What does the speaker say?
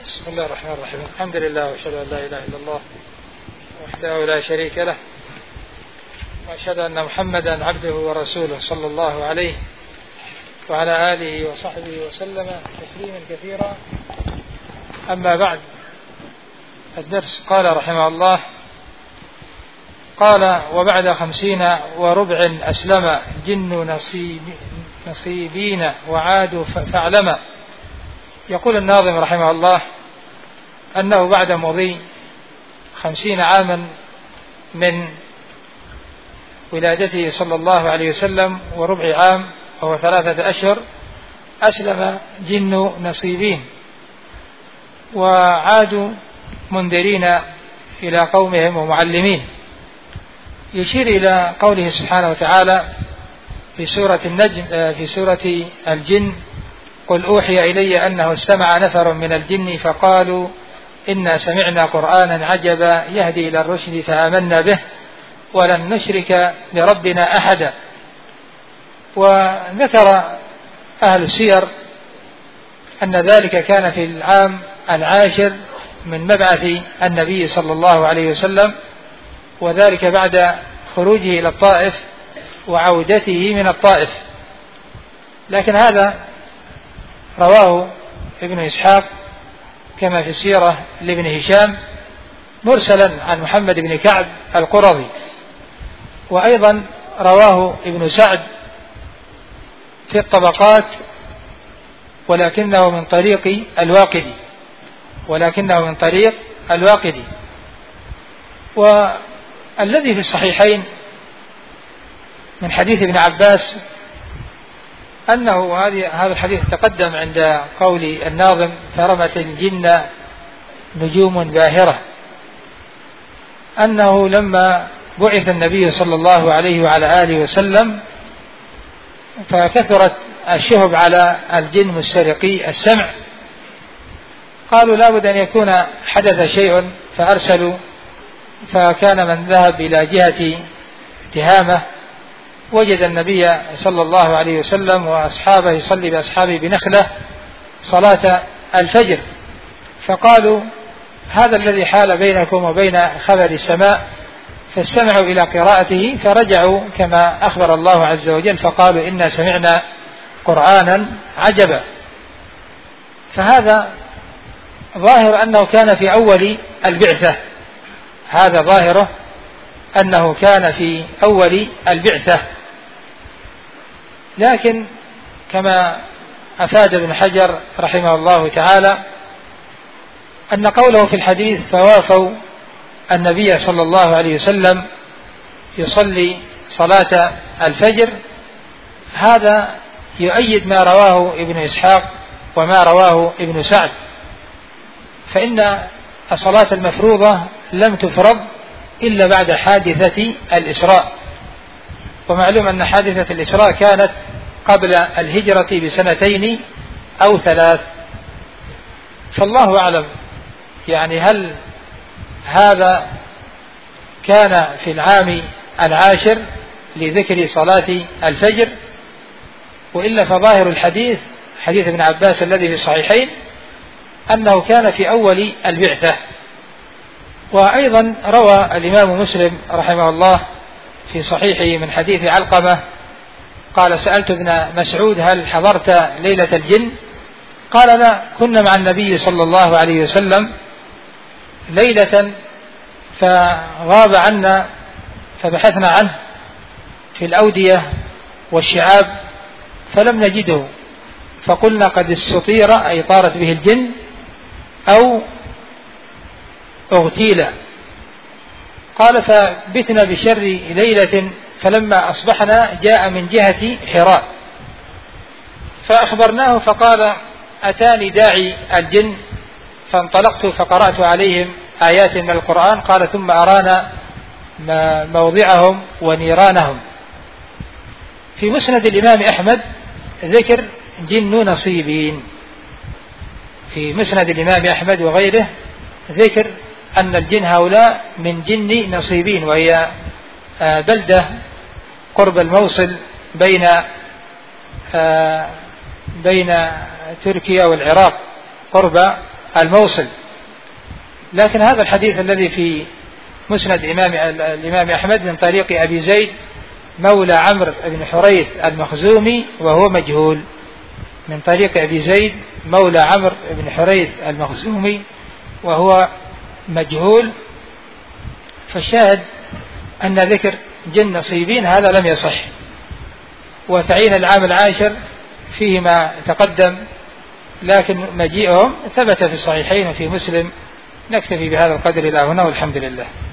بسم الله الرحمن الرحيم. الحمد لله وأشهد أن لا إله إلا الله وحده لا شريك له، وأشهد أن محمدا عبده ورسوله صلى الله عليه وعلى آله وصحبه وسلم تسليما كثيرا. أما بعد، الدرس قال رحمه الله: قال: وبعد 50 وربع أسلم جن نصيبين وعادوا فاعلم. يقول الناظم رحمه الله أنه بعد مضي 50 عاما من ولادته صلى الله عليه وسلم وربع عام وهو 3 أشهر أسلم جن نصيبين وعادوا منذرين إلى قومهم ومعلمين. يشير إلى قوله سبحانه وتعالى في سورة النجم في سورة الجن: قل أوحي إلي أنه استمع نفر من الجن فقالوا إنا سمعنا قرآنا عجبا يهدي إلى الرشد فآمنا به ولن نشرك بربنا أحدا. وذكر أهل السير أن ذلك كان في العام 10 من مبعث النبي صلى الله عليه وسلم، وذلك بعد خروجه إلى الطائف وعودته من الطائف. لكن هذا رواه ابن إسحاق كما في السيرة لابن هشام مرسلا عن محمد بن كعب القرظي، وأيضا رواه ابن سعد في الطبقات ولكنه من طريق الواقدي. والذي في الصحيحين من حديث ابن عباس أنه هذا الحديث تقدم عند قول الناظم: فرمت الجن نجوم باهرة، أنه لما بعث النبي صلى الله عليه وعلى آله وسلم فكثرت الشهب على الجن مسترقي السمع، قالوا لا بد أن يكون حدث شيء فأرسلوا، فكان من ذهب إلى جهة تهامة وجد النبي صلى الله عليه وسلم وأصحابه يصلي بأصحابه بنخلة صلاة الفجر، فقالوا هذا الذي حال بينكم وبين خبر السماء، فاستمعوا إلى قراءته فرجعوا كما أخبر الله عز وجل فقالوا إنا سمعنا قرآنا عجبا. فهذا ظاهر أنه كان في أول البعثة، هذا ظاهره أنه كان في أول البعثة. لكن كما أفاد ابن حجر رحمه الله تعالى أن قوله في الحديث: فوافوا النبي صلى الله عليه وسلم يصلي صلاة الفجر، هذا يؤيد ما رواه ابن إسحاق وما رواه ابن سعد، فإن الصلاة المفروضة لم تفرض إلا بعد حادثة الإسراء، ومعلوم أن حادثة الإسراء كانت قبل الهجرة ب2 أو 3. فالله أعلم يعني هل هذا كان في العام 10 لذكر صلاة الفجر، وإلا فظاهر الحديث حديث ابن عباس الذي في الصحيحين أنه كان في أول البعثة. وأيضا روى الإمام مسلم رحمه الله في صحيحه من حديث علقمة قال: سألت ابن مسعود: هل حضرت ليلة الجن؟ قال: لا، كنا مع النبي صلى الله عليه وسلم ليلة فغاب عنا فبحثنا عنه في الأودية والشعاب فلم نجده، فقلنا قد استطير أي طارت به الجن أو اغتيل. قال: فبتنا بشر ليلة، فلما أصبحنا جاء من جهة حراء فأخبرناه فقال: أتاني داعي الجن، فانطلقت فقرأت عليهم آيات من القرآن. قال: ثم أرانا موضعهم ونيرانهم. في مسند الإمام أحمد ذكر جن نصيبين، في مسند الإمام أحمد وغيره ذكر أن الجن هؤلاء من جن نصيبين، وهي بلدة قرب الموصل بين تركيا والعراق قرب الموصل. لكن هذا الحديث الذي في مسند الإمام أحمد من طريق أبي زيد مولى عمرو بن حريث المخزومي وهو مجهول، من طريق أبي زيد مولى عمرو بن حريث المخزومي وهو مجهول. فالشاهد أن ذكر جن نصيبين هذا لم يصح. وتعيين العام العاشر فيه ما تقدم، لكن مجيئهم ثبت في الصحيحين وفي مسلم. نكتفي بهذا القدر إلى هنا والحمد لله.